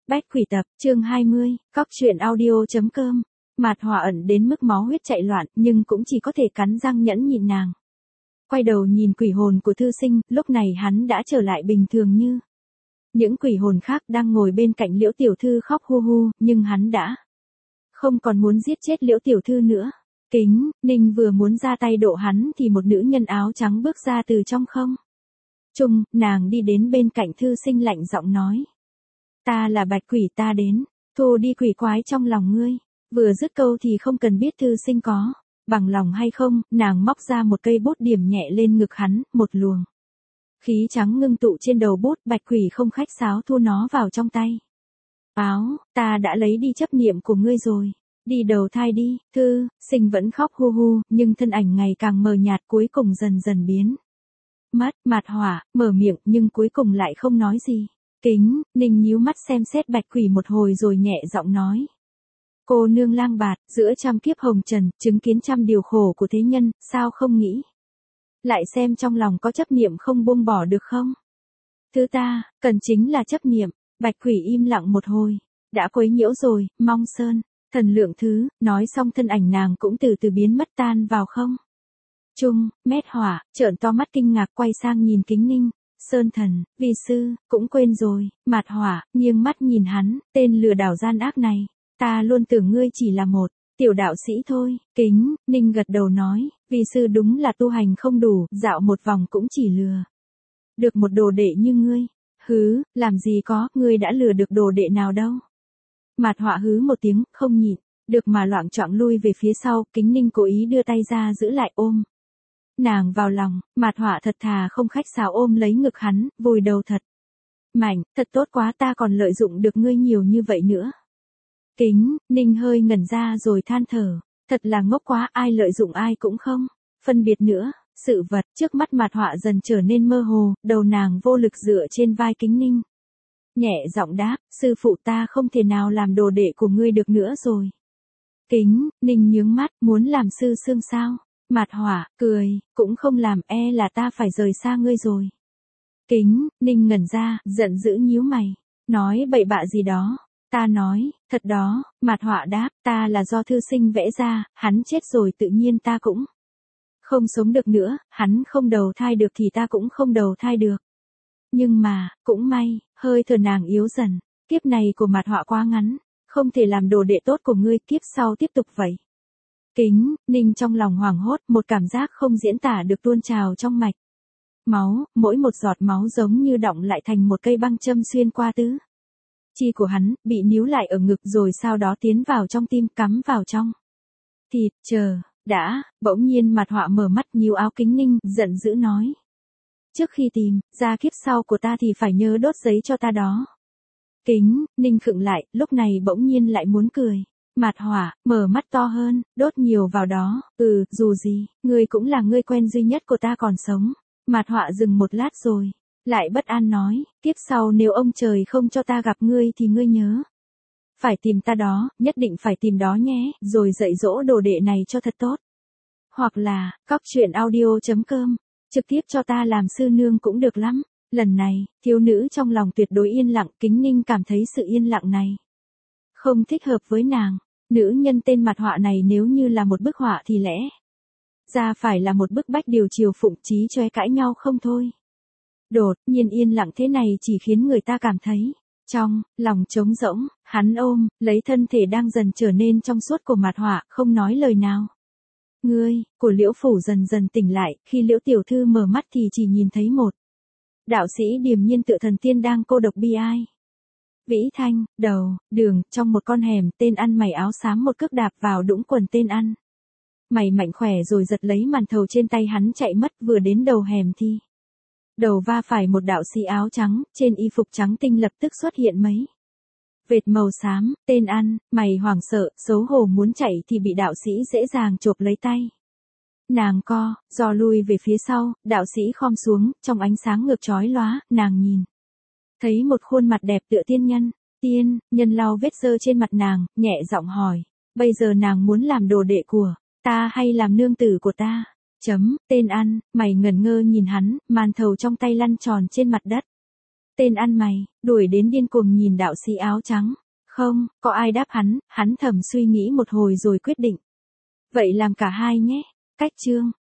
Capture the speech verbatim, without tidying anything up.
Bách quỷ tập, chương hai mươi, cóc truyện audio.com. Mạt Họa ẩn đến mức máu huyết chạy loạn, nhưng cũng chỉ có thể cắn răng nhẫn nhịn nàng. Quay đầu nhìn quỷ hồn của thư sinh, lúc này hắn đã trở lại bình thường như. Những quỷ hồn khác đang ngồi bên cạnh Liễu tiểu thư khóc hu hu, nhưng hắn đã không còn muốn giết chết Liễu tiểu thư nữa. Kính Ninh vừa muốn ra tay độ hắn thì một nữ nhân áo trắng bước ra từ trong không trung, nàng đi đến bên cạnh thư sinh lạnh giọng nói. Ta là bạch quỷ, ta đến, thu đi quỷ quái trong lòng ngươi. Vừa dứt câu thì không cần biết thư sinh có bằng lòng hay không, nàng móc ra một cây bút điểm nhẹ lên ngực hắn, một luồng khí trắng ngưng tụ trên đầu bút, bạch quỷ không khách sáo thu nó vào trong tay. Áo, ta đã lấy đi chấp niệm của ngươi rồi, đi đầu thai đi. Thư sinh vẫn khóc hu hu, nhưng thân ảnh ngày càng mờ nhạt, cuối cùng dần dần biến mất. Mạt Họa mở miệng nhưng cuối cùng lại không nói gì. Kính Ninh nhíu mắt xem xét bạch quỷ một hồi rồi nhẹ giọng nói. Cô nương lang bạt, giữa trăm kiếp hồng trần, chứng kiến trăm điều khổ của thế nhân, sao không nghĩ lại xem trong lòng có chấp niệm không buông bỏ được không? Thứ ta cần chính là chấp niệm. Bạch quỷ im lặng một hồi. Đã quấy nhiễu rồi, mong sơn thần lượng thứ. Nói xong thân ảnh nàng cũng từ từ biến mất tan vào không trung. Mét Hỏa trợn to mắt kinh ngạc quay sang nhìn Kính Ninh. Sơn thần, vi sư, cũng quên rồi. Mạt Hỏa nghiêng mắt nhìn hắn, tên lừa đảo gian ác này, ta luôn tưởng ngươi chỉ là một tiểu đạo sĩ thôi. Kính Ninh gật đầu nói, vi sư đúng là tu hành không đủ, dạo một vòng cũng chỉ lừa được một đồ đệ như ngươi. Hứ, làm gì có, ngươi đã lừa được đồ đệ nào đâu. Mạt Họa hứ một tiếng, không nhịn được mà loạng choạng lui về phía sau. Kính Ninh cố ý đưa tay ra giữ lại, ôm nàng vào lòng. Mạt Họa thật thà không khách sáo ôm lấy ngực hắn, vùi đầu thật mạnh. Thật tốt quá, ta còn lợi dụng được ngươi nhiều như vậy nữa. Kính Ninh hơi ngẩn ra rồi than thở, thật là ngốc quá, ai lợi dụng ai cũng không phân biệt nữa. Sự vật trước mắt Mạt Họa dần trở nên mơ hồ, đầu nàng vô lực dựa trên vai Kính Ninh. Nhẹ giọng đáp, sư phụ, ta không thể nào làm đồ đệ của ngươi được nữa rồi. Kính Ninh nhướng mắt, muốn làm sư xương sao? Mạt Họa cười, cũng không làm, e là ta phải rời xa ngươi rồi. Kính Ninh ngẩn ra, giận dữ nhíu mày, nói bậy bạ gì đó. Ta nói, thật đó. Mạt Họa đáp, ta là do thư sinh vẽ ra, hắn chết rồi tự nhiên ta cũng không sống được nữa, hắn không đầu thai được thì ta cũng không đầu thai được. Nhưng mà, cũng may, hơi thở nàng yếu dần, kiếp này của Mạt Họa quá ngắn, không thể làm đồ đệ tốt của ngươi, kiếp sau tiếp tục vậy. Kính Ninh trong lòng hoảng hốt, một cảm giác không diễn tả được tuôn trào trong mạch máu, mỗi một giọt máu giống như đọng lại thành một cây băng châm xuyên qua tứ chi của hắn, bị níu lại ở ngực rồi sau đó tiến vào trong tim, cắm vào trong thịt. Chờ đã, bỗng nhiên Mạt Họa mở mắt nhíu áo. Kính Ninh giận dữ nói. Trước khi tìm ra kiếp sau của ta thì phải nhớ đốt giấy cho ta đó. Kính Ninh khựng lại, lúc này bỗng nhiên lại muốn cười. Mạt Họa mở mắt to hơn, đốt nhiều vào đó. Ừ, dù gì, ngươi cũng là người quen duy nhất của ta còn sống. Mạt Họa dừng một lát rồi lại bất an nói, kiếp sau nếu ông trời không cho ta gặp ngươi thì ngươi nhớ phải tìm ta đó, nhất định phải tìm đó nhé, rồi dạy dỗ đồ đệ này cho thật tốt. Hoặc là, cóc truyện audio.com, trực tiếp cho ta làm sư nương cũng được lắm. Lần này, thiếu nữ trong lòng tuyệt đối yên lặng. Kính Ninh cảm thấy sự yên lặng này không thích hợp với nàng. Nữ nhân tên Mạt Họa này nếu như là một bức họa thì lẽ ra phải là một bức bách điều chiều phụng chí chóe cãi nhau không thôi. Đột nhiên yên lặng thế này chỉ khiến người ta cảm thấy trong lòng trống rỗng. Hắn ôm lấy thân thể đang dần trở nên trong suốt của Mạt Họa, không nói lời nào. Ngươi của Liễu phủ dần dần tỉnh lại, khi Liễu tiểu thư mở mắt thì chỉ nhìn thấy một đạo sĩ điềm nhiên tựa thần tiên đang cô độc bi ai. Vĩ Thanh, đầu đường, trong một con hẻm, tên ăn mày áo xám một cước đạp vào đũng quần tên ăn mày mạnh khỏe rồi giật lấy màn thầu trên tay hắn chạy mất. Vừa đến đầu hẻm thì đầu va phải một đạo sĩ áo trắng, trên y phục trắng tinh lập tức xuất hiện mấy vệt màu xám. Tên ăn mày hoảng sợ, xấu hổ muốn chạy thì bị đạo sĩ dễ dàng chộp lấy tay. Nàng co giò lui về phía sau, đạo sĩ khom xuống, trong ánh sáng ngược chói lóa, nàng nhìn thấy một khuôn mặt đẹp tựa tiên nhân. Tiên nhân lau vết dơ trên mặt nàng, nhẹ giọng hỏi, bây giờ nàng muốn làm đồ đệ của ta hay làm nương tử của ta? Chấm, tên ăn mày ngẩn ngơ nhìn hắn, màn thầu trong tay lăn tròn trên mặt đất. Tên ăn mày, đuổi đến điên cuồng nhìn đạo sĩ áo trắng. Không, có ai đáp hắn, hắn thầm suy nghĩ một hồi rồi quyết định. Vậy làm cả hai nhé. Cách chương.